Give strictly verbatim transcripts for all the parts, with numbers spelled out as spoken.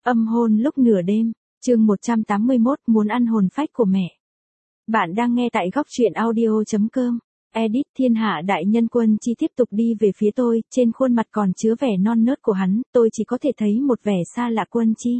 Âm hôn lúc nửa đêm, chương một trăm tám mươi mốt muốn ăn hồn phách của mẹ. Bạn đang nghe tại góc truyện audio.com. Edit Thiên Hạ Đại Nhân Quân Chi tiếp tục đi về phía tôi, trên khuôn mặt còn chứa vẻ non nớt của hắn, tôi chỉ có thể thấy một vẻ xa lạ Quân Chi.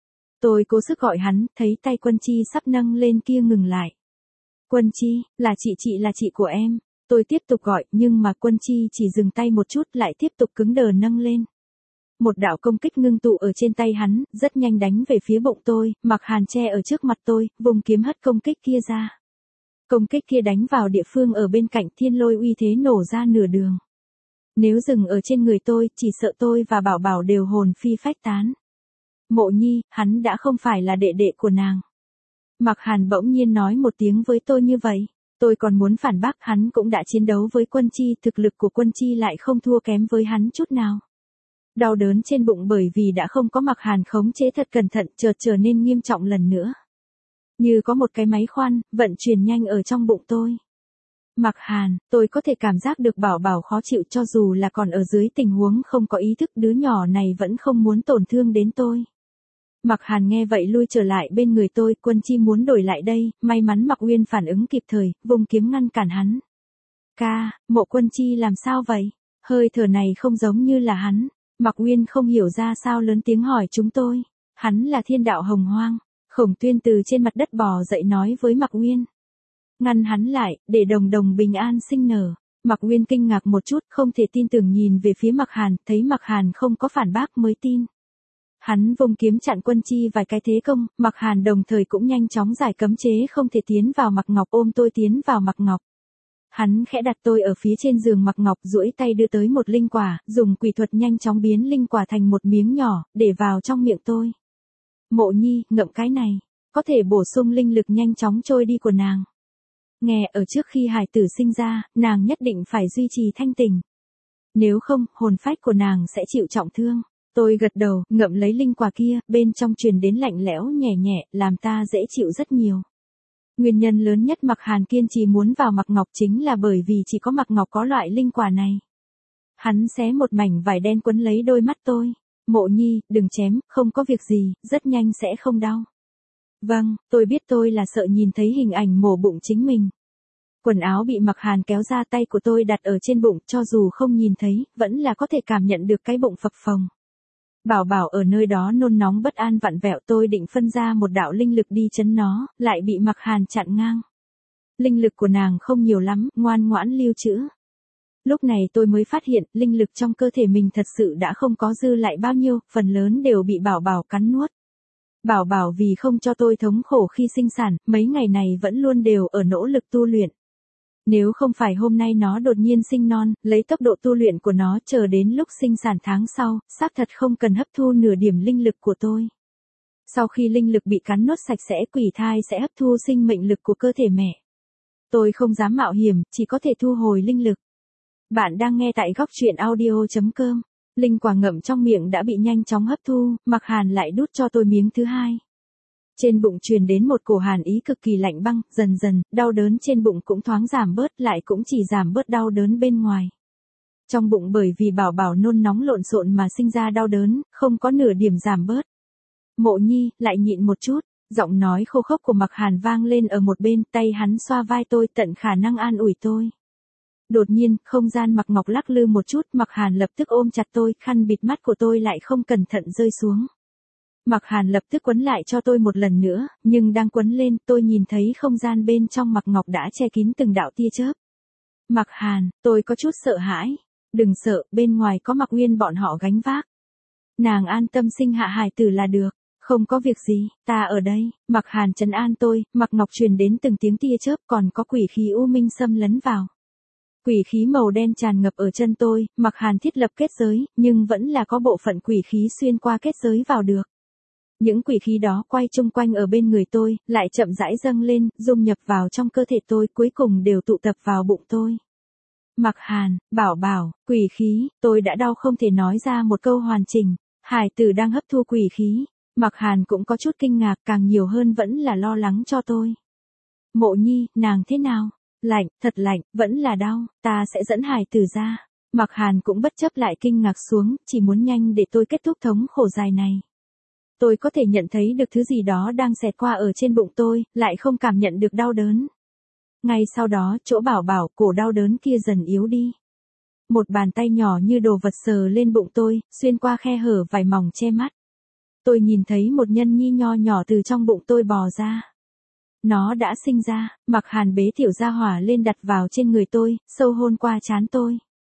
Tôi cố sức gọi hắn, thấy tay Quân Chi sắp nâng lên kia ngừng lại. Quân Chi, là chị chị là chị của em. Tôi tiếp tục gọi, nhưng mà Quân Chi chỉ dừng tay một chút lại tiếp tục cứng đờ nâng lên. Một đạo công kích ngưng tụ ở trên tay hắn, rất nhanh đánh về phía bụng tôi, Mặc Hàn che ở trước mặt tôi, vùng kiếm hất công kích kia ra. Công kích kia đánh vào địa phương ở bên cạnh, thiên lôi uy thế nổ ra nửa đường. Nếu dừng ở trên người tôi, chỉ sợ tôi và Bảo Bảo đều hồn phi phách tán. Mộ Nhi, hắn đã không phải là đệ đệ của nàng. Mặc Hàn bỗng nhiên nói một tiếng với tôi như vậy. Tôi còn muốn phản bác, hắn cũng đã chiến đấu với Quân Chi, thực lực của Quân Chi lại không thua kém với hắn chút nào. Đau đớn trên bụng bởi vì đã không có Mặc Hàn khống chế thật cẩn thận, chợt trở nên nghiêm trọng lần nữa. Như có một cái máy khoan, vận chuyển nhanh ở trong bụng tôi. Mặc Hàn, tôi có thể cảm giác được Bảo Bảo khó chịu, cho dù là còn ở dưới tình huống không có ý thức, đứa nhỏ này vẫn không muốn tổn thương đến tôi. Mặc Hàn nghe vậy lui trở lại bên người tôi, Quân Chi muốn đổi lại đây, may mắn Mặc Uyên phản ứng kịp thời, vùng kiếm ngăn cản hắn. Ca, Mộ Quân Chi làm sao vậy? Hơi thở này không giống như là hắn. Mặc Uyên không hiểu ra sao lớn tiếng hỏi chúng tôi. Hắn là thiên đạo hồng hoang. Khổng Tuyên từ trên mặt đất bò dậy nói với Mặc Uyên. Ngăn hắn lại, để Đồng Đồng bình an sinh nở. Mặc Uyên kinh ngạc một chút, không thể tin tưởng nhìn về phía Mặc Hàn, thấy Mặc Hàn không có phản bác mới tin. Hắn vùng kiếm chặn Quân Chi vài cái thế công, Mặc Hàn đồng thời cũng nhanh chóng giải cấm chế không thể tiến vào Mặc Ngọc, ôm tôi tiến vào Mặc Ngọc. Hắn khẽ đặt tôi ở phía trên giường Mặc Ngọc, duỗi tay đưa tới một linh quả, dùng quỷ thuật nhanh chóng biến linh quả thành một miếng nhỏ, để vào trong miệng tôi. Mộ Nhi, ngậm cái này, có thể bổ sung linh lực nhanh chóng trôi đi của nàng. Nghe, ở trước khi hài tử sinh ra, nàng nhất định phải duy trì thanh tỉnh. Nếu không, hồn phách của nàng sẽ chịu trọng thương. Tôi gật đầu, ngậm lấy linh quả kia, bên trong truyền đến lạnh lẽo nhẹ nhẹ, làm ta dễ chịu rất nhiều. Nguyên nhân lớn nhất Mặc Hàn kiên trì muốn vào Mặc Ngọc chính là bởi vì chỉ có Mặc Ngọc có loại linh quả này. Hắn xé một mảnh vải đen quấn lấy đôi mắt tôi. Mộ Nhi, đừng chém, không có việc gì, rất nhanh sẽ không đau. Vâng, tôi biết, tôi là sợ nhìn thấy hình ảnh mổ bụng chính mình. Quần áo bị Mặc Hàn kéo ra, tay của tôi đặt ở trên bụng, cho dù không nhìn thấy, vẫn là có thể cảm nhận được cái bụng phập phồng. Bảo Bảo ở nơi đó nôn nóng bất an vặn vẹo, tôi định phân ra một đạo linh lực đi chấn nó, lại bị Mặc Hàn chặn ngang. Linh lực của nàng không nhiều lắm, ngoan ngoãn lưu trữ. Lúc này tôi mới phát hiện, linh lực trong cơ thể mình thật sự đã không có dư lại bao nhiêu, phần lớn đều bị Bảo Bảo cắn nuốt. Bảo Bảo vì không cho tôi thống khổ khi sinh sản, mấy ngày này vẫn luôn đều ở nỗ lực tu luyện. Nếu không phải hôm nay nó đột nhiên sinh non, lấy tốc độ tu luyện của nó chờ đến lúc sinh sản tháng sau, xác thật không cần hấp thu nửa điểm linh lực của tôi. Sau khi linh lực bị cắn nuốt sạch sẽ, quỷ thai sẽ hấp thu sinh mệnh lực của cơ thể mẹ. Tôi không dám mạo hiểm, chỉ có thể thu hồi linh lực. Bạn đang nghe tại góc truyện audio.com. Linh quả ngậm trong miệng đã bị nhanh chóng hấp thu, Mặc Hàn lại đút cho tôi miếng thứ hai. Trên bụng truyền đến một cổ hàn ý cực kỳ lạnh băng, dần dần, đau đớn trên bụng cũng thoáng giảm bớt, lại cũng chỉ giảm bớt đau đớn bên ngoài. Trong bụng bởi vì Bảo Bảo nôn nóng lộn xộn mà sinh ra đau đớn, không có nửa điểm giảm bớt. Mộ Nhi, lại nhịn một chút, giọng nói khô khốc của Mặc Hàn vang lên ở một bên, tay hắn xoa vai tôi, tận khả năng an ủi tôi. Đột nhiên, không gian Mặc Ngọc lắc lư một chút, Mặc Hàn lập tức ôm chặt tôi, khăn bịt mắt của tôi lại không cẩn thận rơi xuống. Mặc Hàn lập tức quấn lại cho tôi một lần nữa, nhưng đang quấn lên, tôi nhìn thấy không gian bên trong Mặc Ngọc đã che kín từng đạo tia chớp. Mặc Hàn, tôi có chút sợ hãi. Đừng sợ, bên ngoài có Mặc Uyên bọn họ gánh vác. Nàng an tâm sinh hạ hài tử là được, không có việc gì, ta ở đây. Mặc Hàn trấn an tôi, Mặc Ngọc truyền đến từng tiếng tia chớp, còn có quỷ khí u minh xâm lấn vào. Quỷ khí màu đen tràn ngập ở chân tôi, Mặc Hàn thiết lập kết giới, nhưng vẫn là có bộ phận quỷ khí xuyên qua kết giới vào được. Những quỷ khí đó quay chung quanh ở bên người tôi, lại chậm rãi dâng lên, dung nhập vào trong cơ thể tôi, cuối cùng đều tụ tập vào bụng tôi. Mặc Hàn, Bảo Bảo, quỷ khí, tôi đã đau không thể nói ra một câu hoàn chỉnh. Hải tử đang hấp thu quỷ khí. Mặc Hàn cũng có chút kinh ngạc, càng nhiều hơn vẫn là lo lắng cho tôi. Mộ Nhi, nàng thế nào? Lạnh, thật lạnh, vẫn là đau, ta sẽ dẫn Hải tử ra. Mặc Hàn cũng bất chấp lại kinh ngạc xuống, chỉ muốn nhanh để tôi kết thúc thống khổ dài này. Tôi có thể nhận thấy được thứ gì đó đang xẹt qua ở trên bụng tôi, lại không cảm nhận được đau đớn. Ngay sau đó, chỗ bảo bảo, cổ đau đớn kia dần yếu đi. Một bàn tay nhỏ như đồ vật sờ lên bụng tôi, xuyên qua khe hở vải mỏng che mắt. Tôi nhìn thấy một nhân nhi nho nhỏ từ trong bụng tôi bò ra. Nó đã sinh ra, Mặc Hàn bế tiểu gia hỏa lên đặt vào trên người tôi, sâu hôn qua trán tôi.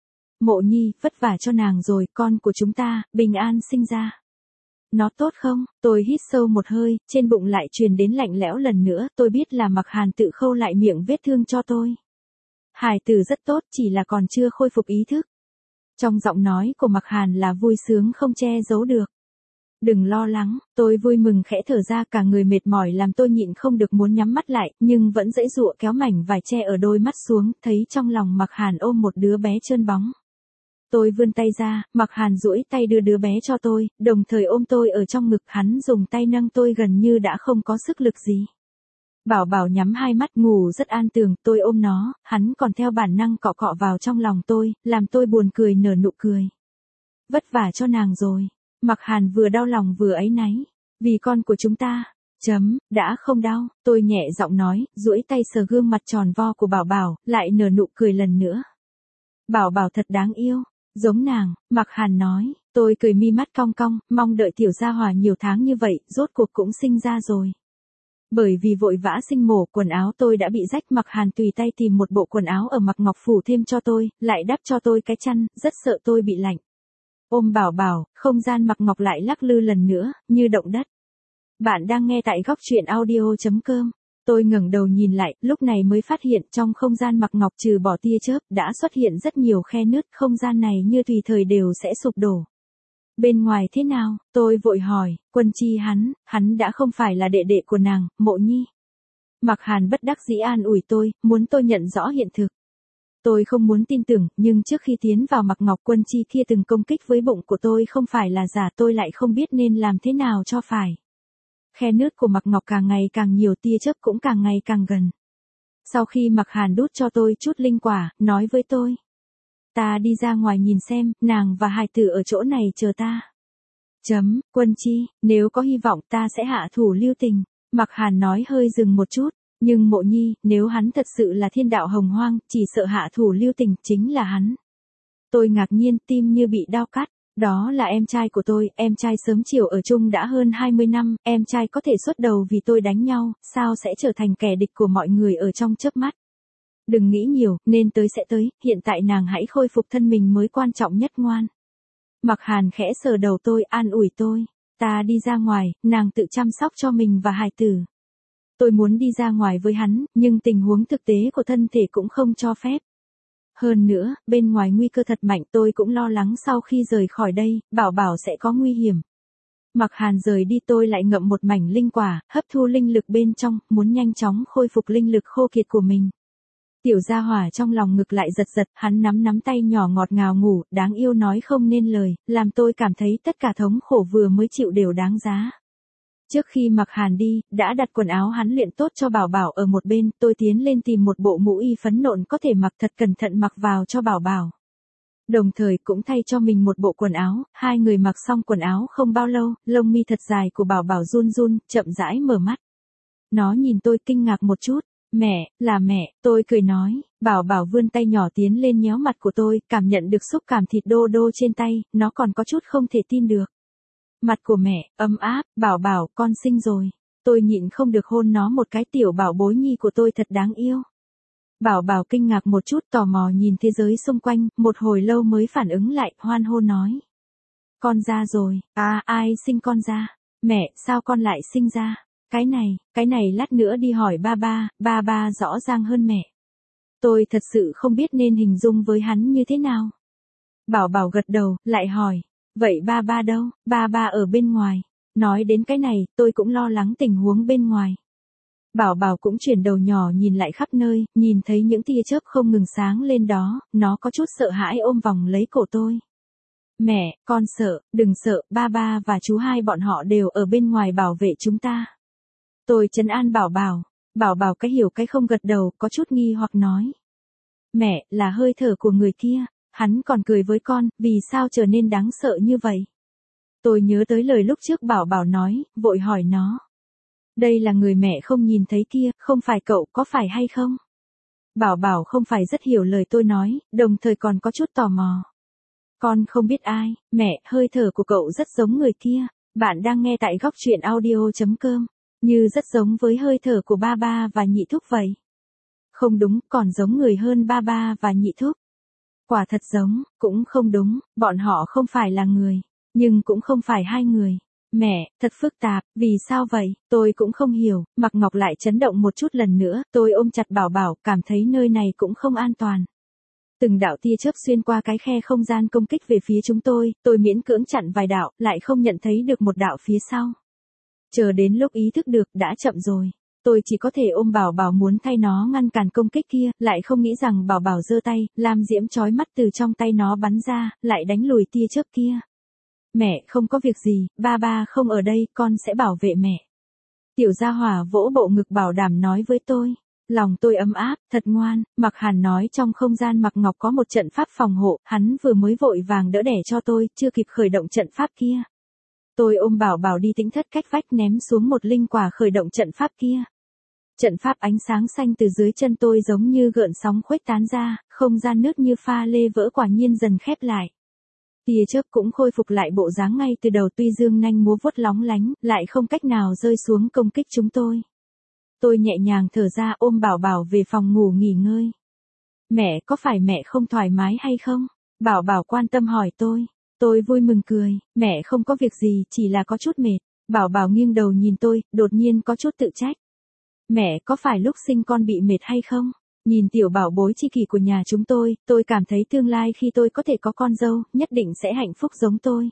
Mộ Nhi, vất vả cho nàng rồi, con của chúng ta, bình an sinh ra. Nó tốt không? Tôi hít sâu một hơi, trên bụng lại truyền đến lạnh lẽo lần nữa, tôi biết là Mặc Hàn tự khâu lại miệng vết thương cho tôi. Hải tử rất tốt, chỉ là còn chưa khôi phục ý thức. Trong giọng nói của Mặc Hàn là vui sướng không che giấu được. Đừng lo lắng, tôi vui mừng khẽ thở ra, cả người mệt mỏi làm tôi nhịn không được muốn nhắm mắt lại, nhưng vẫn dãy dụa kéo mảnh vải che ở đôi mắt xuống, thấy trong lòng Mặc Hàn ôm một đứa bé trơn bóng. Tôi vươn tay ra, Mặc Hàn duỗi tay đưa đứa bé cho tôi, đồng thời ôm tôi ở trong ngực, hắn dùng tay nâng tôi gần như đã không có sức lực gì. Bảo bảo nhắm hai mắt ngủ rất an tường, tôi ôm nó, hắn còn theo bản năng cọ cọ vào trong lòng tôi, làm tôi buồn cười nở nụ cười. Vất vả cho nàng rồi. Mặc Hàn vừa đau lòng vừa áy náy. Vì con của chúng ta. Chấm, đã không đau, tôi nhẹ giọng nói, duỗi tay sờ gương mặt tròn vo của bảo bảo, lại nở nụ cười lần nữa. Bảo bảo thật đáng yêu. Giống nàng, Mặc Hàn nói, tôi cười mi mắt cong cong, mong đợi tiểu gia hỏa nhiều tháng như vậy, rốt cuộc cũng sinh ra rồi. Bởi vì vội vã sinh mổ, quần áo tôi đã bị rách, Mặc Hàn tùy tay tìm một bộ quần áo ở Mặc Ngọc phủ thêm cho tôi, lại đắp cho tôi cái chăn, rất sợ tôi bị lạnh. Ôm bảo bảo, không gian Mặc Ngọc lại lắc lư lần nữa, như động đất. Bạn đang nghe tại góc truyện audio chấm com. Tôi ngẩng đầu nhìn lại, lúc này mới phát hiện trong không gian Mặc Ngọc trừ bỏ tia chớp, đã xuất hiện rất nhiều khe nứt, không gian này như tùy thời đều sẽ sụp đổ. Bên ngoài thế nào? Tôi vội hỏi, Quân Chi hắn, hắn đã không phải là đệ đệ của nàng, Mộ Nhi. Mặc Hàn bất đắc dĩ an ủi tôi, muốn tôi nhận rõ hiện thực. Tôi không muốn tin tưởng, nhưng trước khi tiến vào Mặc Ngọc, Quân Chi kia từng công kích với bụng của tôi không phải là giả, tôi lại không biết nên làm thế nào cho phải. Khe nứt của Mặc Ngọc càng ngày càng nhiều, tia chớp cũng càng ngày càng gần. Sau khi Mặc Hàn đút cho tôi chút linh quả, nói với tôi. Ta đi ra ngoài nhìn xem, nàng và hài tử ở chỗ này chờ ta. Chấm, Quân Chi, nếu có hy vọng ta sẽ hạ thủ lưu tình. Mặc Hàn nói hơi dừng một chút, nhưng Mộ Nhi, nếu hắn thật sự là thiên đạo hồng hoang, chỉ sợ hạ thủ lưu tình chính là hắn. Tôi ngạc nhiên, tim như bị đao cắt. Đó là em trai của tôi, em trai sớm chiều ở chung đã hơn hai mươi năm, em trai có thể xuất đầu vì tôi đánh nhau, sao sẽ trở thành kẻ địch của mọi người ở trong chớp mắt. Đừng nghĩ nhiều, nên tới sẽ tới, hiện tại nàng hãy khôi phục thân mình mới quan trọng nhất, ngoan. Mặc Hàn khẽ sờ đầu tôi, an ủi tôi. Ta đi ra ngoài, nàng tự chăm sóc cho mình và hài tử. Tôi muốn đi ra ngoài với hắn, nhưng tình huống thực tế của thân thể cũng không cho phép. Hơn nữa, bên ngoài nguy cơ thật mạnh, tôi cũng lo lắng sau khi rời khỏi đây, bảo bảo sẽ có nguy hiểm. Mặc Hàn rời đi, tôi lại ngậm một mảnh linh quả, hấp thu linh lực bên trong, muốn nhanh chóng khôi phục linh lực khô kiệt của mình. Tiểu gia hỏa trong lòng ngực lại giật giật, hắn nắm nắm tay nhỏ ngọt ngào ngủ, đáng yêu nói không nên lời, làm tôi cảm thấy tất cả thống khổ vừa mới chịu đều đáng giá. Trước khi Mặc Hàn đi, đã đặt quần áo hắn luyện tốt cho bảo bảo ở một bên, tôi tiến lên tìm một bộ mũ y phấn nộn có thể mặc thật cẩn thận mặc vào cho bảo bảo. Đồng thời cũng thay cho mình một bộ quần áo, hai người mặc xong quần áo không bao lâu, lông mi thật dài của bảo bảo run run, chậm rãi mở mắt. Nó nhìn tôi kinh ngạc một chút. Mẹ, là mẹ, tôi cười nói, bảo bảo vươn tay nhỏ tiến lên nhéo mặt của tôi, cảm nhận được xúc cảm thịt đô đô trên tay, nó còn có chút không thể tin được. Mặt của mẹ, ấm áp, bảo bảo, con sinh rồi. Tôi nhịn không được hôn nó một cái, tiểu bảo bối nhi của tôi thật đáng yêu. Bảo bảo kinh ngạc một chút, tò mò nhìn thế giới xung quanh, một hồi lâu mới phản ứng lại, hoan hô nói. Con ra rồi, à, ai sinh con ra? Mẹ, sao con lại sinh ra? Cái này, cái này lát nữa đi hỏi ba ba, ba ba rõ ràng hơn mẹ. Tôi thật sự không biết nên hình dung với hắn như thế nào. Bảo bảo gật đầu, lại hỏi, vậy ba ba đâu? Ba ba ở bên ngoài. Nói đến cái này, tôi cũng lo lắng tình huống bên ngoài. Bảo bảo cũng chuyển đầu nhỏ nhìn lại khắp nơi, nhìn thấy những tia chớp không ngừng sáng lên đó, nó có chút sợ hãi ôm vòng lấy cổ tôi. Mẹ, con sợ, đừng sợ, ba ba và chú hai bọn họ đều ở bên ngoài bảo vệ chúng ta. Tôi trấn an bảo bảo, bảo bảo cái hiểu cái không gật đầu, có chút nghi hoặc nói. Mẹ, là hơi thở của người kia, hắn còn cười với con, vì sao trở nên đáng sợ như vậy? Tôi nhớ tới lời lúc trước Bảo Bảo nói, vội hỏi nó. Đây là người mẹ không nhìn thấy kia, không phải cậu, có phải hay không? Bảo Bảo không phải rất hiểu lời tôi nói, đồng thời còn có chút tò mò. Con không biết ai, mẹ, hơi thở của cậu rất giống người kia. Bạn đang nghe tại góc truyện audio.com, như rất giống với hơi thở của ba ba và nhị thúc vậy. Không đúng, còn giống người hơn ba ba và nhị thúc. Quả thật giống, cũng không đúng, bọn họ không phải là người, nhưng cũng không phải hai người. Mẹ, thật phức tạp, vì sao vậy, tôi cũng không hiểu. Mạc Ngọc lại chấn động một chút lần nữa, tôi ôm chặt Bảo Bảo, cảm thấy nơi này cũng không an toàn. Từng đạo tia chớp xuyên qua cái khe không gian công kích về phía chúng tôi, tôi miễn cưỡng chặn vài đạo, lại không nhận thấy được một đạo phía sau. Chờ đến lúc ý thức được, đã chậm rồi. Tôi chỉ có thể ôm Bảo Bảo muốn thay nó ngăn cản công kích kia, lại không nghĩ rằng Bảo Bảo giơ tay, lam diễm chói mắt từ trong tay nó bắn ra, lại đánh lùi tia chớp kia. Mẹ, không có việc gì, ba ba không ở đây, con sẽ bảo vệ mẹ. Tiểu Gia Hỏa vỗ bộ ngực bảo đảm nói với tôi. Lòng tôi ấm áp, thật ngoan. Mạc Hàn nói trong không gian Mạc Ngọc có một trận pháp phòng hộ, hắn vừa mới vội vàng đỡ đẻ cho tôi, chưa kịp khởi động trận pháp kia. Tôi ôm Bảo Bảo đi Tĩnh Thất cách vách ném xuống một linh quả khởi động trận pháp kia. Trận pháp ánh sáng xanh từ dưới chân tôi giống như gợn sóng khuếch tán ra, không gian nước như pha lê vỡ quả nhiên dần khép lại. Tia chớp cũng khôi phục lại bộ dáng ngay từ đầu, tuy dương nanh múa vuốt lóng lánh, lại không cách nào rơi xuống công kích chúng tôi. Tôi nhẹ nhàng thở ra ôm Bảo Bảo về phòng ngủ nghỉ ngơi. Mẹ, có phải mẹ không thoải mái hay không? Bảo Bảo quan tâm hỏi tôi. Tôi vui mừng cười, mẹ không có việc gì, chỉ là có chút mệt. Bảo Bảo nghiêng đầu nhìn tôi, đột nhiên có chút tự trách. Mẹ, có phải lúc sinh con bị mệt hay không? Nhìn tiểu bảo bối chi kỷ của nhà chúng tôi, tôi cảm thấy tương lai khi tôi có thể có con dâu, nhất định sẽ hạnh phúc giống tôi.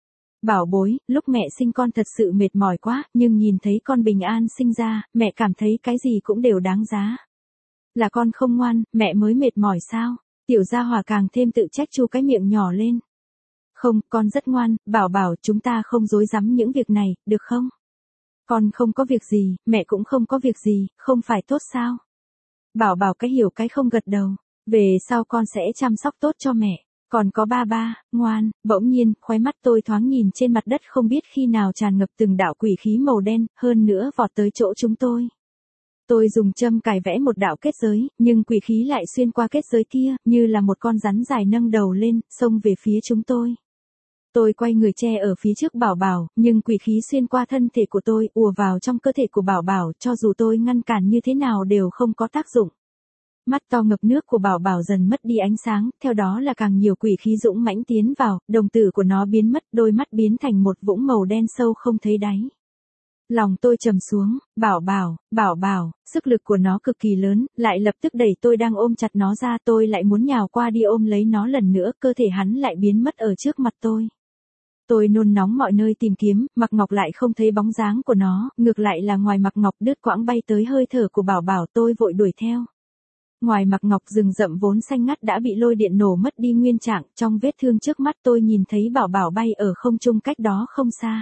Bảo bối, lúc mẹ sinh con thật sự mệt mỏi quá, nhưng nhìn thấy con bình an sinh ra, mẹ cảm thấy cái gì cũng đều đáng giá. Là con không ngoan, mẹ mới mệt mỏi sao? Tiểu Gia Hỏa càng thêm tự trách chu cái miệng nhỏ lên. Không, con rất ngoan, Bảo Bảo, chúng ta không dối rắm những việc này, được không? Con không có việc gì, mẹ cũng không có việc gì, không phải tốt sao? Bảo Bảo cái hiểu cái không gật đầu. Về sau con sẽ chăm sóc tốt cho mẹ. Còn có ba ba, ngoan. Bỗng nhiên, khóe mắt tôi thoáng nhìn trên mặt đất không biết khi nào tràn ngập từng đạo quỷ khí màu đen, hơn nữa vọt tới chỗ chúng tôi. Tôi dùng châm cài vẽ một đạo kết giới, nhưng quỷ khí lại xuyên qua kết giới kia, như là một con rắn dài nâng đầu lên, xông về phía chúng tôi. Tôi quay người che ở phía trước Bảo Bảo, nhưng quỷ khí xuyên qua thân thể của tôi, ùa vào trong cơ thể của Bảo Bảo, cho dù tôi ngăn cản như thế nào đều không có tác dụng. Mắt to ngập nước của Bảo Bảo dần mất đi ánh sáng, theo đó là càng nhiều quỷ khí dũng mãnh tiến vào, đồng tử của nó biến mất, đôi mắt biến thành một vũng màu đen sâu không thấy đáy. Lòng tôi trầm xuống, Bảo Bảo, Bảo Bảo, sức lực của nó cực kỳ lớn, lại lập tức đẩy tôi đang ôm chặt nó ra, tôi lại muốn nhào qua đi ôm lấy nó lần nữa, cơ thể hắn lại biến mất ở trước mặt tôi. Tôi nôn nóng mọi nơi tìm kiếm, Mạc Ngọc lại không thấy bóng dáng của nó, ngược lại là ngoài Mạc Ngọc đứt quãng bay tới hơi thở của Bảo Bảo, tôi vội đuổi theo. Ngoài Mạc Ngọc rừng rậm vốn xanh ngắt đã bị lôi điện nổ mất đi nguyên trạng, trong vết thương trước mắt tôi nhìn thấy Bảo Bảo bay ở không trung cách đó không xa.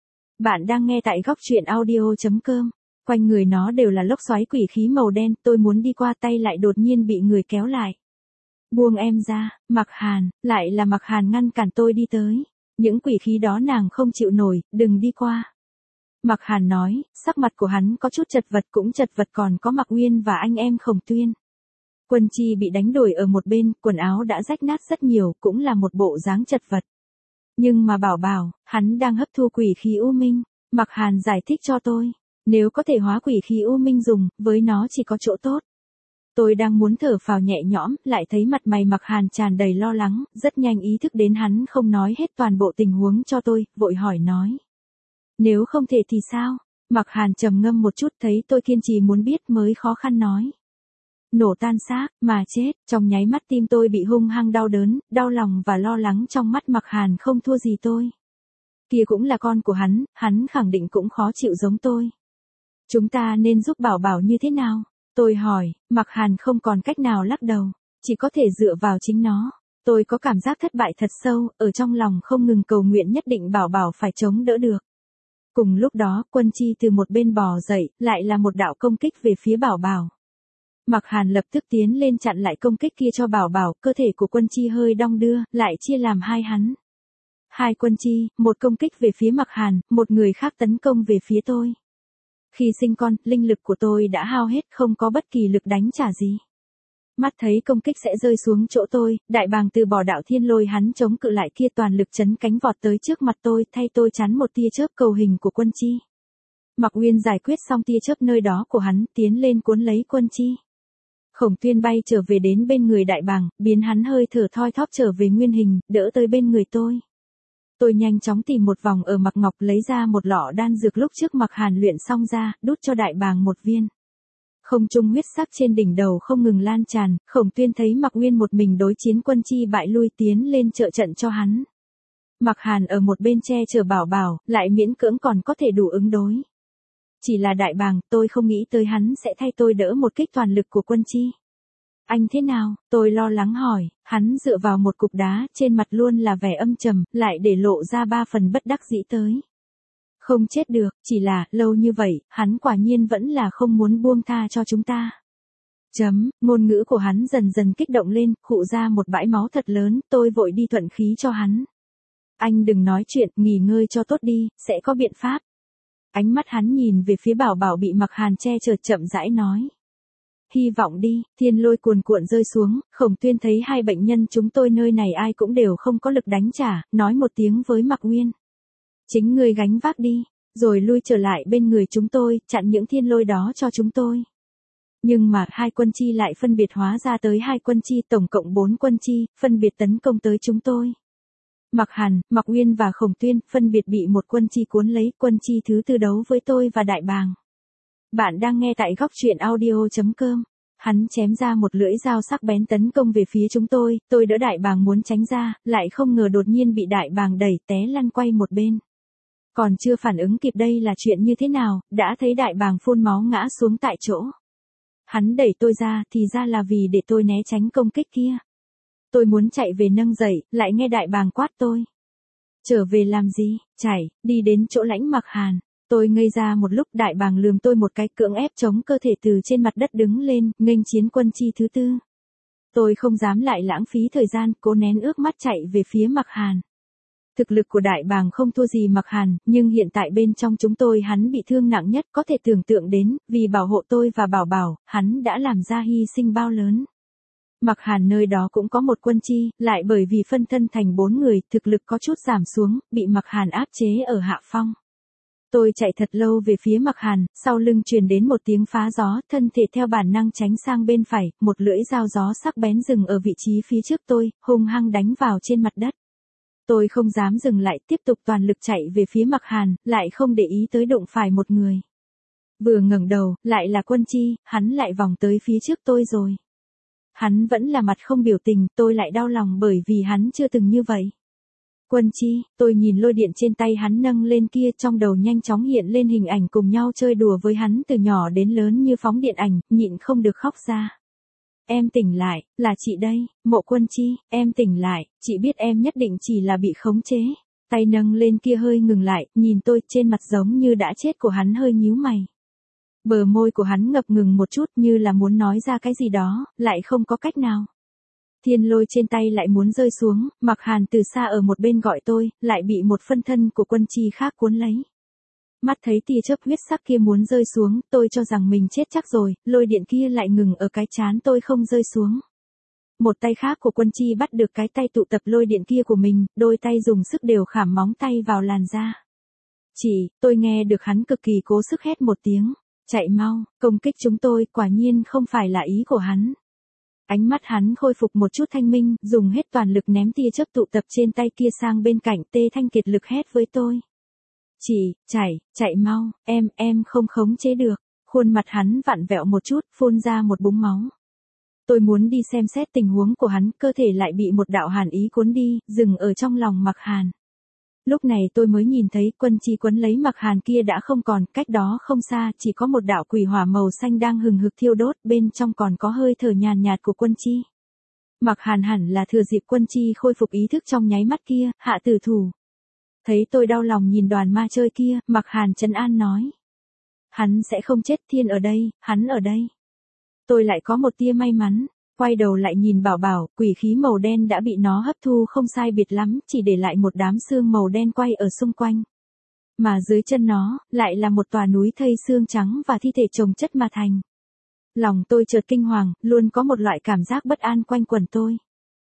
Bạn đang nghe tại góc truyện audio.com, quanh người nó đều là lốc xoáy quỷ khí màu đen, tôi muốn đi qua tay lại đột nhiên bị người kéo lại. Buông em ra, Mạc Hàn, lại là Mạc Hàn ngăn cản tôi đi tới. Những quỷ khí đó nàng không chịu nổi, đừng đi qua. Mạc Hàn nói, sắc mặt của hắn có chút chật vật, cũng chật vật còn có Mạc Uyên và anh em Khổng Tuyên. Quân Chi bị đánh đuổi ở một bên, quần áo đã rách nát rất nhiều, cũng là một bộ dáng chật vật. Nhưng mà Bảo Bảo, hắn đang hấp thu quỷ khí u minh. Mạc Hàn giải thích cho tôi, nếu có thể hóa quỷ khí u minh dùng, với nó chỉ có chỗ tốt. Tôi đang muốn thở phào nhẹ nhõm, lại thấy mặt mày Mạc Hàn tràn đầy lo lắng, rất nhanh ý thức đến hắn không nói hết toàn bộ tình huống cho tôi, vội hỏi nói. Nếu không thể thì sao? Mạc Hàn trầm ngâm một chút, thấy tôi kiên trì muốn biết mới khó khăn nói. Nổ tan xác, mà chết, trong nháy mắt tim tôi bị hung hăng đau đớn, đau lòng và lo lắng, trong mắt Mạc Hàn không thua gì tôi. Kia cũng là con của hắn, hắn khẳng định cũng khó chịu giống tôi. Chúng ta nên giúp Bảo Bảo như thế nào? Tôi hỏi, Mạc Hàn không còn cách nào lắc đầu, chỉ có thể dựa vào chính nó. Tôi có cảm giác thất bại thật sâu, ở trong lòng không ngừng cầu nguyện nhất định Bảo Bảo phải chống đỡ được. Cùng lúc đó, Quân Chi từ một bên bò dậy, lại là một đạo công kích về phía Bảo Bảo. Mạc Hàn lập tức tiến lên chặn lại công kích kia cho Bảo Bảo, cơ thể của Quân Chi hơi đong đưa, lại chia làm hai hắn. Hai quân chi, một công kích về phía Mạc Hàn, một người khác tấn công về phía tôi. Khi sinh con, linh lực của tôi đã hao hết, không có bất kỳ lực đánh trả gì. Mắt thấy công kích sẽ rơi xuống chỗ tôi, đại bàng từ bỏ đạo thiên lôi hắn chống cự lại kia toàn lực chấn cánh vọt tới trước mặt tôi, thay tôi chắn một tia chớp cầu hình của quân chi. Mạc Uyên giải quyết xong tia chớp nơi đó của hắn, tiến lên cuốn lấy quân chi. Khổng Tuyên bay trở về đến bên người đại bàng, biến hắn hơi thở thoi thóp trở về nguyên hình, đỡ tới bên người tôi. Tôi nhanh chóng tìm một vòng ở Mạc Ngọc lấy ra một lọ đan dược lúc trước Mạc Hàn luyện xong ra, đút cho đại bàng một viên. Không trung huyết sắc trên đỉnh đầu không ngừng lan tràn, Khổng Tuyên thấy Mạc Uyên một mình đối chiến quân chi bại lui tiến lên trợ trận cho hắn. Mạc Hàn ở một bên che chở bảo bảo, lại miễn cưỡng còn có thể đủ ứng đối. Chỉ là đại bàng, tôi không nghĩ tới hắn sẽ thay tôi đỡ một kích toàn lực của quân chi. Anh thế nào? Tôi lo lắng hỏi, hắn dựa vào một cục đá, trên mặt luôn là vẻ âm trầm, lại để lộ ra ba phần bất đắc dĩ tới. Không chết được, chỉ là, lâu như vậy, hắn quả nhiên vẫn là không muốn buông tha cho chúng ta. Chấm, ngôn ngữ của hắn dần dần kích động lên, khụ ra một bãi máu thật lớn, tôi vội đi thuận khí cho hắn. Anh đừng nói chuyện, nghỉ ngơi cho tốt đi, sẽ có biện pháp. Ánh mắt hắn nhìn về phía bảo bảo bị Mạc Hàn che chở chậm rãi nói. Hy vọng đi, thiên lôi cuồn cuộn rơi xuống, Khổng Tuyên thấy hai bệnh nhân chúng tôi nơi này ai cũng đều không có lực đánh trả, nói một tiếng với Mạc Uyên. Chính ngươi gánh vác đi, rồi lui trở lại bên người chúng tôi, chặn những thiên lôi đó cho chúng tôi. Nhưng mà hai quân chi lại phân biệt hóa ra tới hai quân chi, tổng cộng bốn quân chi, phân biệt tấn công tới chúng tôi. Mạc Hàn, Mạc Uyên và Khổng Tuyên phân biệt bị một quân chi cuốn lấy, quân chi thứ tư đấu với tôi và đại bàng. Bạn đang nghe tại góc truyện audio chấm com. Hắn chém ra một lưỡi dao sắc bén tấn công về phía chúng tôi, tôi đỡ đại bàng muốn tránh ra, lại không ngờ đột nhiên bị đại bàng đẩy té lăn quay một bên. Còn chưa phản ứng kịp đây là chuyện như thế nào, đã thấy đại bàng phun máu ngã xuống tại chỗ. Hắn đẩy tôi ra, thì ra là vì để tôi né tránh công kích kia. Tôi muốn chạy về nâng dậy, lại nghe đại bàng quát tôi. Trở về làm gì, chạy, đi đến chỗ lãnh Mạc Hàn. Tôi ngây ra một lúc, đại bàng lườm tôi một cái, cưỡng ép chống cơ thể từ trên mặt đất đứng lên, nghênh chiến quân chi thứ tư. Tôi không dám lại lãng phí thời gian, cố nén ước mắt chạy về phía Mạc Hàn. Thực lực của đại bàng không thua gì Mạc Hàn, nhưng hiện tại bên trong chúng tôi hắn bị thương nặng nhất, có thể tưởng tượng đến, vì bảo hộ tôi và bảo bảo, hắn đã làm ra hy sinh bao lớn. Mạc Hàn nơi đó cũng có một quân chi, lại bởi vì phân thân thành bốn người, thực lực có chút giảm xuống, bị Mạc Hàn áp chế ở hạ phong. Tôi chạy thật lâu về phía Mạc Hàn, sau lưng truyền đến một tiếng phá gió, thân thể theo bản năng tránh sang bên phải, một lưỡi dao gió sắc bén dừng ở vị trí phía trước tôi, hung hăng đánh vào trên mặt đất. Tôi không dám dừng lại, tiếp tục toàn lực chạy về phía Mạc Hàn, lại không để ý tới đụng phải một người. Vừa ngẩng đầu, lại là quân chi, hắn lại vòng tới phía trước tôi rồi. Hắn vẫn là mặt không biểu tình, tôi lại đau lòng bởi vì hắn chưa từng như vậy. Quân chi, tôi nhìn lôi điện trên tay hắn nâng lên kia, trong đầu nhanh chóng hiện lên hình ảnh cùng nhau chơi đùa với hắn từ nhỏ đến lớn như phóng điện ảnh, nhịn không được khóc ra. Em tỉnh lại, là chị đây, Mộ Quân Chi, em tỉnh lại, chị biết em nhất định chỉ là bị khống chế. Tay nâng lên kia hơi ngừng lại, nhìn tôi, trên mặt giống như đã chết của hắn hơi nhíu mày. Bờ môi của hắn ngập ngừng một chút như là muốn nói ra cái gì đó, lại không có cách nào. Thiên lôi trên tay lại muốn rơi xuống, Mạc Hàn từ xa ở một bên gọi tôi, lại bị một phân thân của quân chi khác cuốn lấy. Mắt thấy tia chớp huyết sắc kia muốn rơi xuống, tôi cho rằng mình chết chắc rồi, lôi điện kia lại ngừng ở cái trán tôi không rơi xuống. Một tay khác của quân chi bắt được cái tay tụ tập lôi điện kia của mình, đôi tay dùng sức đều khảm móng tay vào làn da. Chỉ, tôi nghe được hắn cực kỳ cố sức hét một tiếng, chạy mau, công kích chúng tôi, quả nhiên không phải là ý của hắn. Ánh mắt hắn khôi phục một chút thanh minh, dùng hết toàn lực ném tia chớp tụ tập trên tay kia sang bên cạnh, Tê Thanh kiệt lực hét với tôi. Chỉ, chạy, chạy mau, em, em không khống chế được. Khuôn mặt hắn vặn vẹo một chút, phun ra một búng máu. Tôi muốn đi xem xét tình huống của hắn, cơ thể lại bị một đạo hàn ý cuốn đi, dừng ở trong lòng Mạc Hàn. Lúc này tôi mới nhìn thấy quân chi quấn lấy Mạc Hàn kia đã không còn, cách đó không xa, chỉ có một đạo quỷ hỏa màu xanh đang hừng hực thiêu đốt, bên trong còn có hơi thở nhàn nhạt của quân chi. Mạc Hàn hẳn là thừa dịp quân chi khôi phục ý thức trong nháy mắt kia, hạ tử thủ. Thấy tôi đau lòng nhìn đoàn ma chơi kia, Mạc Hàn trấn an nói. Hắn sẽ không chết, Thiên ở đây, hắn ở đây. Tôi lại có một tia may mắn. quay đầu lại nhìn Bảo Bảo, quỷ khí màu đen đã bị nó hấp thu không sai biệt lắm, chỉ để lại một đám xương màu đen quay ở xung quanh. Mà dưới chân nó, lại là một tòa núi thây xương trắng và thi thể chồng chất mà thành. Lòng tôi chợt kinh hoàng, luôn có một loại cảm giác bất an quanh quẩn tôi.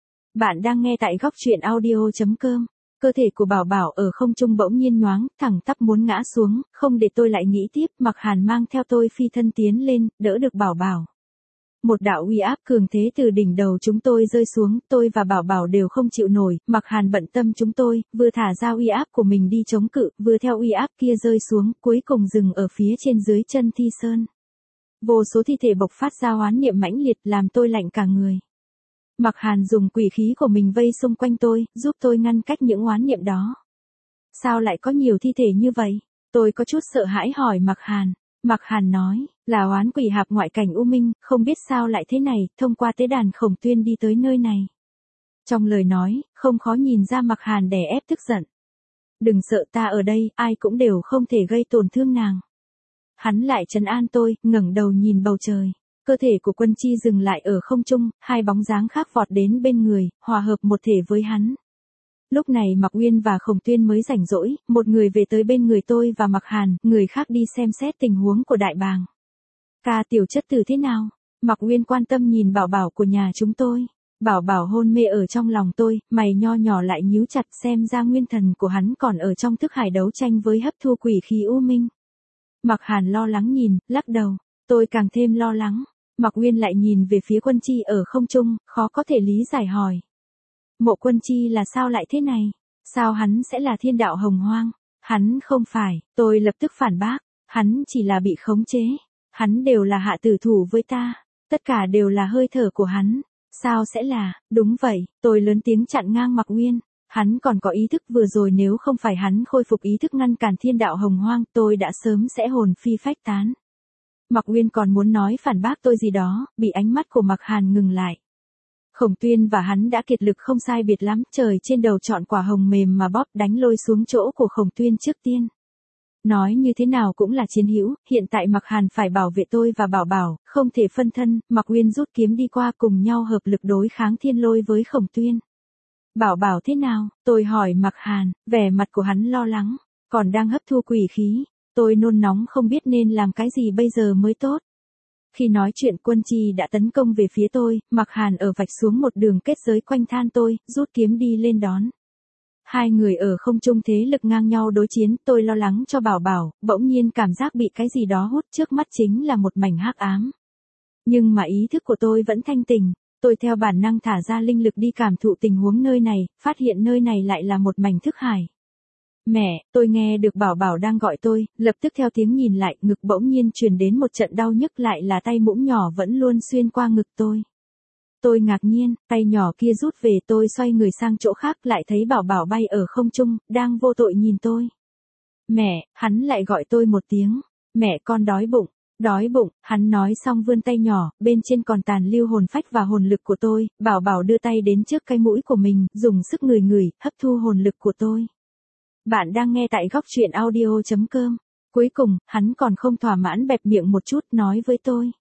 Bạn đang nghe tại góc truyện audio chấm com. Cơ thể của Bảo Bảo ở không trung bỗng nhiên nhoáng, thẳng tắp muốn ngã xuống, không để tôi lại nghĩ tiếp, Mặc Hàn mang theo tôi phi thân tiến lên, đỡ được Bảo Bảo. Một đạo uy áp cường thế từ đỉnh đầu chúng tôi rơi xuống, tôi và Bảo Bảo đều không chịu nổi, Mặc Hàn bận tâm chúng tôi, vừa thả ra uy áp của mình đi chống cự, vừa theo uy áp kia rơi xuống, cuối cùng dừng ở phía trên dưới chân Thi Sơn. Vô số thi thể bộc phát ra oán niệm mãnh liệt làm tôi lạnh cả người. Mặc Hàn dùng quỷ khí của mình vây xung quanh tôi, giúp tôi ngăn cách những oán niệm đó. Sao lại có nhiều thi thể như vậy? Tôi có chút sợ hãi hỏi Mặc Hàn. Mặc Hàn nói, là oán quỷ hạp ngoại cảnh U Minh, không biết sao lại thế này, thông qua tế đàn Khổng Tuyên đi tới nơi này. Trong lời nói, không khó nhìn ra Mặc Hàn đè ép tức giận. Đừng sợ, ta ở đây, ai cũng đều không thể gây tổn thương nàng. Hắn lại trấn an tôi, ngẩng đầu nhìn bầu trời. Cơ thể của Quân Chi dừng lại ở không trung, hai bóng dáng khác vọt đến bên người, hòa hợp một thể với hắn. Lúc này Mạc Uyên và Khổng Tuyên mới rảnh rỗi, một người về tới bên người tôi và Mạc Hàn, người khác đi xem xét tình huống của đại bàng. Ca tiểu chất tử thế nào? Mạc Uyên quan tâm nhìn Bảo Bảo của nhà chúng tôi. Bảo Bảo hôn mê ở trong lòng tôi, mày nho nhỏ lại nhíu chặt, xem ra nguyên thần của hắn còn ở trong thức hải đấu tranh với hấp thu quỷ khí U Minh. Mạc Hàn lo lắng nhìn, lắc đầu, tôi càng thêm lo lắng. Mạc Uyên lại nhìn về phía Quân Chi ở không trung, khó có thể lý giải hỏi. Mộ Quân Chi là sao lại thế này? Sao hắn sẽ là thiên đạo hồng hoang? Hắn không phải, tôi lập tức phản bác, hắn chỉ là bị khống chế. Hắn đều là hạ tử thủ với ta, tất cả đều là hơi thở của hắn. Sao sẽ là, đúng vậy, tôi lớn tiếng chặn ngang Mạc Uyên. Hắn còn có ý thức, vừa rồi nếu không phải hắn khôi phục ý thức ngăn cản thiên đạo hồng hoang, tôi đã sớm sẽ hồn phi phách tán. Mạc Uyên còn muốn nói phản bác tôi gì đó, bị ánh mắt của Mạc Hàn ngừng lại. Khổng Tuyên và hắn đã kiệt lực không sai biệt lắm, trời trên đầu chọn quả hồng mềm mà bóp, đánh lôi xuống chỗ của Khổng Tuyên trước tiên. Nói như thế nào cũng là chiến hữu, hiện tại Mạc Hàn phải bảo vệ tôi và Bảo Bảo, không thể phân thân, Mạc Uyên rút kiếm đi qua cùng nhau hợp lực đối kháng thiên lôi với Khổng Tuyên. Bảo Bảo thế nào? Tôi hỏi Mạc Hàn, vẻ mặt của hắn lo lắng, còn đang hấp thu quỷ khí. Tôi nôn nóng không biết nên làm cái gì bây giờ mới tốt. Khi nói chuyện Quân Chi đã tấn công về phía tôi, Mạc Hàn ở vạch xuống một đường kết giới quanh than tôi, rút kiếm đi lên đón. Hai người ở không trung thế lực ngang nhau đối chiến, tôi lo lắng cho Bảo Bảo, bỗng nhiên cảm giác bị cái gì đó hút, trước mắt chính là một mảnh hắc ám. Nhưng mà ý thức của tôi vẫn thanh tỉnh, tôi theo bản năng thả ra linh lực đi cảm thụ tình huống nơi này, phát hiện nơi này lại là một mảnh thức hải. Mẹ, tôi nghe được Bảo Bảo đang gọi tôi, lập tức theo tiếng nhìn lại, ngực bỗng nhiên truyền đến một trận đau nhức, lại là tay mũm nhỏ vẫn luôn xuyên qua ngực tôi. Tôi ngạc nhiên, tay nhỏ kia rút về, tôi xoay người sang chỗ khác lại thấy Bảo Bảo bay ở không trung, đang vô tội nhìn tôi. Mẹ, hắn lại gọi tôi một tiếng, mẹ con đói bụng, đói bụng, hắn nói xong vươn tay nhỏ, bên trên còn tàn lưu hồn phách và hồn lực của tôi, Bảo Bảo đưa tay đến trước cái mũi của mình, dùng sức ngửi ngửi, hấp thu hồn lực của tôi. Bạn đang nghe tại góc truyện audio chấm com. Cuối cùng, hắn còn không thỏa mãn bẹp miệng một chút nói với tôi.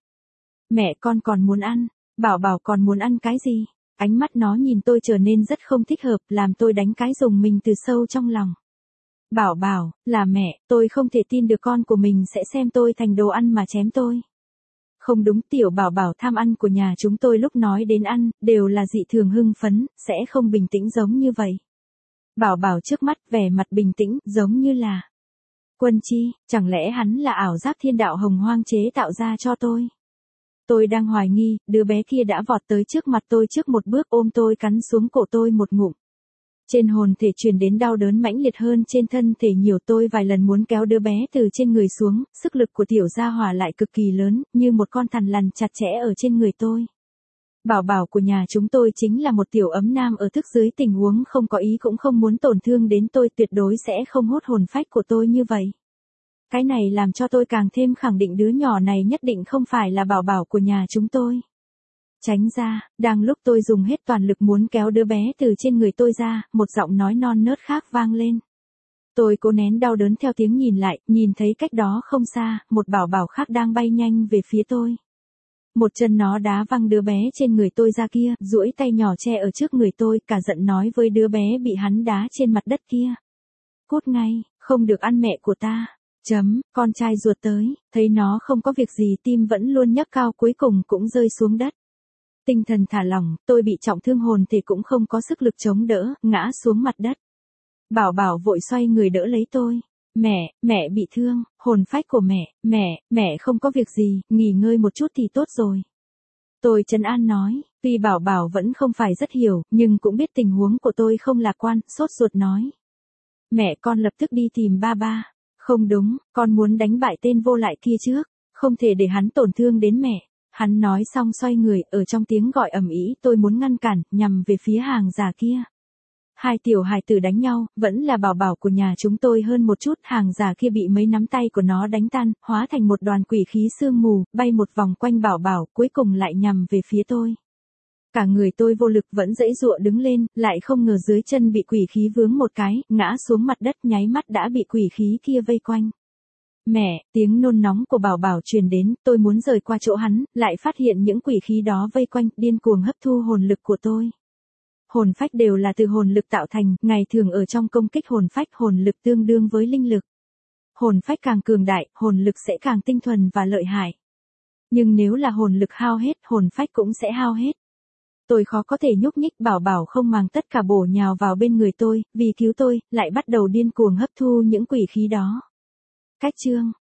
Mẹ con còn muốn ăn, Bảo Bảo còn muốn ăn cái gì? Ánh mắt nó nhìn tôi trở nên rất không thích hợp, làm tôi đánh cái rùng mình từ sâu trong lòng. Bảo Bảo, là mẹ, tôi không thể tin được con của mình sẽ xem tôi thành đồ ăn mà chém tôi. Không đúng, tiểu Bảo Bảo tham ăn của nhà chúng tôi lúc nói đến ăn, đều là dị thường hưng phấn, sẽ không bình tĩnh giống như vậy. Bảo Bảo trước mắt vẻ mặt bình tĩnh, giống như là Quân Chi, chẳng lẽ hắn là ảo giác thiên đạo hồng hoang chế tạo ra cho tôi? Tôi đang hoài nghi, đứa bé kia đã vọt tới trước mặt tôi trước một bước, ôm tôi cắn xuống cổ tôi một ngụm. Trên hồn thể truyền đến đau đớn mãnh liệt hơn trên thân thể nhiều, tôi vài lần muốn kéo đứa bé từ trên người xuống, sức lực của tiểu gia hỏa lại cực kỳ lớn, như một con thằn lằn chặt chẽ ở trên người tôi. Bảo Bảo của nhà chúng tôi chính là một tiểu ấm nam ở thức dưới tình huống không có ý cũng không muốn tổn thương đến tôi, tuyệt đối sẽ không hút hồn phách của tôi như vậy. Cái này làm cho tôi càng thêm khẳng định đứa nhỏ này nhất định không phải là Bảo Bảo của nhà chúng tôi. Tránh ra, đang lúc tôi dùng hết toàn lực muốn kéo đứa bé từ trên người tôi ra, một giọng nói non nớt khác vang lên. Tôi cố nén đau đớn theo tiếng nhìn lại, nhìn thấy cách đó không xa, một Bảo Bảo khác đang bay nhanh về phía tôi. Một chân nó đá văng đứa bé trên người tôi ra kia, duỗi tay nhỏ che ở trước người tôi, cả giận nói với đứa bé bị hắn đá trên mặt đất kia. Cút ngay, không được ăn mẹ của ta. Chấm, con trai ruột tới, thấy nó không có việc gì tim vẫn luôn nhấc cao cuối cùng cũng rơi xuống đất. Tinh thần thả lỏng, tôi bị trọng thương hồn thì cũng không có sức lực chống đỡ, ngã xuống mặt đất. Bảo Bảo vội xoay người đỡ lấy tôi. Mẹ, mẹ bị thương, hồn phách của mẹ, mẹ, mẹ không có việc gì, nghỉ ngơi một chút thì tốt rồi. Tôi trấn an nói, tuy Bảo Bảo vẫn không phải rất hiểu, nhưng cũng biết tình huống của tôi không lạc quan, sốt ruột nói. Mẹ con lập tức đi tìm ba ba. Không đúng, con muốn đánh bại tên vô lại kia trước, không thể để hắn tổn thương đến mẹ. Hắn nói xong xoay người, ở trong tiếng gọi ầm ĩ, tôi muốn ngăn cản, nhằm về phía hàng già kia. Hai tiểu hài tử đánh nhau, vẫn là Bảo Bảo của nhà chúng tôi hơn một chút, hàng già kia bị mấy nắm tay của nó đánh tan, hóa thành một đoàn quỷ khí sương mù, bay một vòng quanh Bảo Bảo, cuối cùng lại nhằm về phía tôi. Cả người tôi vô lực vẫn dãy dụa đứng lên, lại không ngờ dưới chân bị quỷ khí vướng một cái, ngã xuống mặt đất nháy mắt đã bị quỷ khí kia vây quanh. Mẹ, tiếng nôn nóng của Bảo Bảo truyền đến, tôi muốn rời qua chỗ hắn, lại phát hiện những quỷ khí đó vây quanh, điên cuồng hấp thu hồn lực của tôi. Hồn phách đều là từ hồn lực tạo thành, ngày thường ở trong công kích hồn phách, hồn lực tương đương với linh lực. Hồn phách càng cường đại, hồn lực sẽ càng tinh thuần và lợi hại. Nhưng nếu là hồn lực hao hết, hồn phách cũng sẽ hao hết. Tôi khó có thể nhúc nhích, Bảo Bảo không màng tất cả bổ nhào vào bên người tôi, vì cứu tôi, lại bắt đầu điên cuồng hấp thu những quỷ khí đó. Cách chương